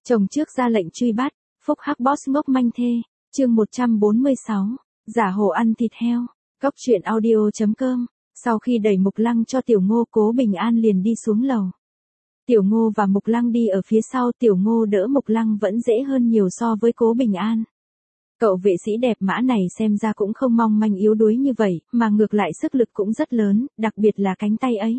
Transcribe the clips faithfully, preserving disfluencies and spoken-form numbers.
Chồng trước ra lệnh truy bắt, phúc hắc boss ngốc manh thê, chương một trăm bốn mươi sáu, giả hồ ăn thịt heo, cóc truyện audio.com. Sau khi đẩy Mục Lăng cho Tiểu Ngô, Cố Bình An liền đi xuống lầu. Tiểu Ngô và Mục Lăng đi ở phía sau, Tiểu Ngô đỡ Mục Lăng vẫn dễ hơn nhiều so với Cố Bình An. Cậu vệ sĩ đẹp mã này xem ra cũng không mong manh yếu đuối như vậy, mà ngược lại sức lực cũng rất lớn, đặc biệt là cánh tay ấy.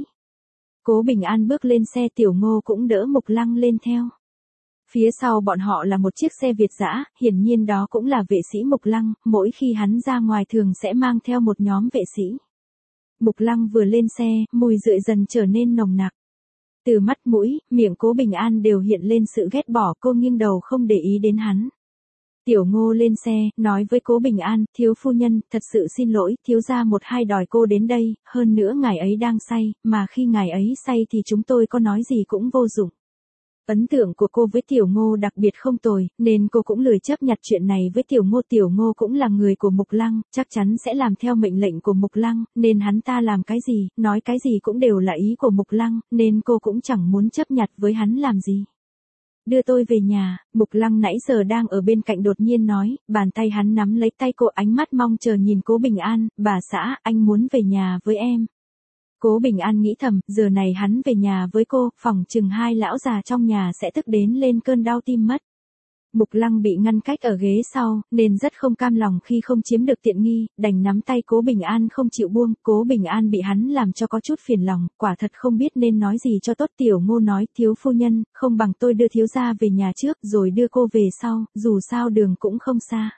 Cố Bình An bước lên xe, Tiểu Ngô cũng đỡ Mục Lăng lên theo. Phía sau bọn họ là một chiếc xe Việt dã, hiển nhiên đó cũng là vệ sĩ Mục Lăng, mỗi khi hắn ra ngoài thường sẽ mang theo một nhóm vệ sĩ. Mục Lăng vừa lên xe, mùi rượu dần trở nên nồng nặc. Từ mắt mũi, miệng Cố Bình An đều hiện lên sự ghét bỏ, cô nghiêng đầu không để ý đến hắn. Tiểu Ngô lên xe, nói với Cố Bình An, thiếu phu nhân, thật sự xin lỗi, thiếu gia một hai đòi cô đến đây, hơn nữa ngài ấy đang say, mà khi ngài ấy say thì chúng tôi có nói gì cũng vô dụng. Ấn tượng của cô với Tiểu Ngô đặc biệt không tồi, nên cô cũng lười chấp nhặt chuyện này với Tiểu Ngô. Tiểu Ngô cũng là người của Mục Lăng, chắc chắn sẽ làm theo mệnh lệnh của Mục Lăng, nên hắn ta làm cái gì, nói cái gì cũng đều là ý của Mục Lăng, nên cô cũng chẳng muốn chấp nhặt với hắn làm gì. Đưa tôi về nhà, Mục Lăng nãy giờ đang ở bên cạnh đột nhiên nói, bàn tay hắn nắm lấy tay cô, ánh mắt mong chờ nhìn Cố Bình An, bà xã, anh muốn về nhà với em. Cố Bình An nghĩ thầm, giờ này hắn về nhà với cô, phỏng chừng hai lão già trong nhà sẽ tức đến lên cơn đau tim mất. Mục Lăng bị ngăn cách ở ghế sau, nên rất không cam lòng khi không chiếm được tiện nghi, đành nắm tay Cố Bình An không chịu buông. Cố Bình An bị hắn làm cho có chút phiền lòng, quả thật không biết nên nói gì cho tốt. Tiểu Ngô nói, thiếu phu nhân, không bằng tôi đưa thiếu gia về nhà trước rồi đưa cô về sau, dù sao đường cũng không xa.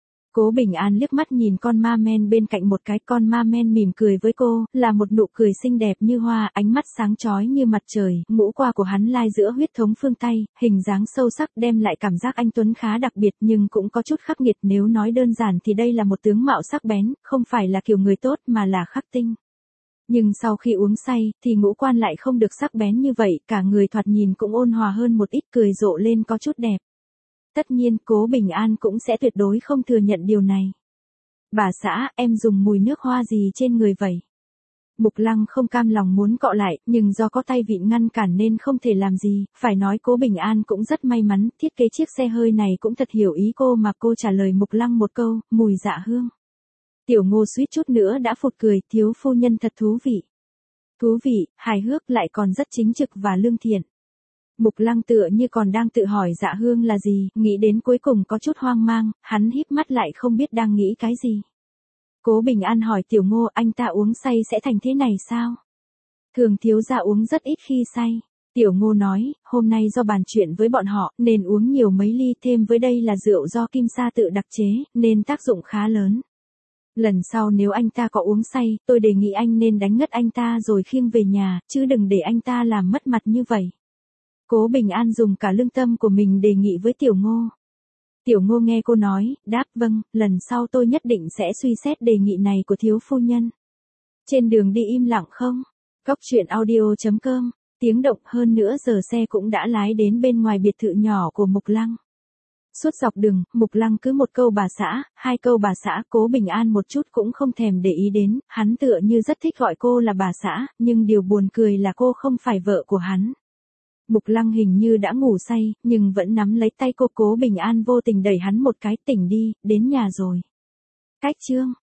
Cố Bình An liếc mắt nhìn con ma men bên cạnh một cái, con ma men mỉm cười với cô, là một nụ cười xinh đẹp như hoa, ánh mắt sáng chói như mặt trời, ngũ qua của hắn lai giữa huyết thống phương Tây, hình dáng sâu sắc đem lại cảm giác anh tuấn khá đặc biệt nhưng cũng có chút khắc nghiệt, nếu nói đơn giản thì đây là một tướng mạo sắc bén, không phải là kiểu người tốt mà là khắc tinh. Nhưng sau khi uống say, thì ngũ quan lại không được sắc bén như vậy, cả người thoạt nhìn cũng ôn hòa hơn một ít, cười rộ lên có chút đẹp. Tất nhiên, Cố Bình An cũng sẽ tuyệt đối không thừa nhận điều này. Bà xã, em dùng mùi nước hoa gì trên người vậy? Mục Lăng không cam lòng muốn cọ lại, nhưng do có tay vịn ngăn cản nên không thể làm gì, phải nói Cố Bình An cũng rất may mắn, thiết kế chiếc xe hơi này cũng thật hiểu ý cô mà cô trả lời Mục Lăng một câu, mùi dạ hương. Tiểu Ngô suýt chút nữa đã phụt cười, thiếu phu nhân thật thú vị. Thú vị, hài hước lại còn rất chính trực và lương thiện. Mục Lăng tựa như còn đang tự hỏi dạ hương là gì, nghĩ đến cuối cùng có chút hoang mang, hắn híp mắt lại không biết đang nghĩ cái gì. Cố Bình An hỏi Tiểu Ngô, anh ta uống say sẽ thành thế này sao? Thường thiếu gia uống rất ít khi say. Tiểu Ngô nói, hôm nay do bàn chuyện với bọn họ, nên uống nhiều mấy ly, thêm với đây là rượu do Kim Sa tự đặc chế, nên tác dụng khá lớn. Lần sau nếu anh ta có uống say, tôi đề nghị anh nên đánh ngất anh ta rồi khiêng về nhà, chứ đừng để anh ta làm mất mặt như vậy. Cố Bình An dùng cả lương tâm của mình đề nghị với Tiểu Ngô. Tiểu Ngô nghe cô nói, đáp vâng, lần sau tôi nhất định sẽ suy xét đề nghị này của thiếu phu nhân. Trên đường đi im lặng không? Cóc truyện audio.com, tiếng động hơn nữa giờ xe cũng đã lái đến bên ngoài biệt thự nhỏ của Mục Lăng. Suốt dọc đường, Mục Lăng cứ một câu bà xã, hai câu bà xã, Cố Bình An một chút cũng không thèm để ý đến, hắn tựa như rất thích gọi cô là bà xã, nhưng điều buồn cười là cô không phải vợ của hắn. Mục Lăng hình như đã ngủ say, nhưng vẫn nắm lấy tay cô. Cố Bình An vô tình đẩy hắn một cái, tỉnh đi, đến nhà rồi. Cách chương.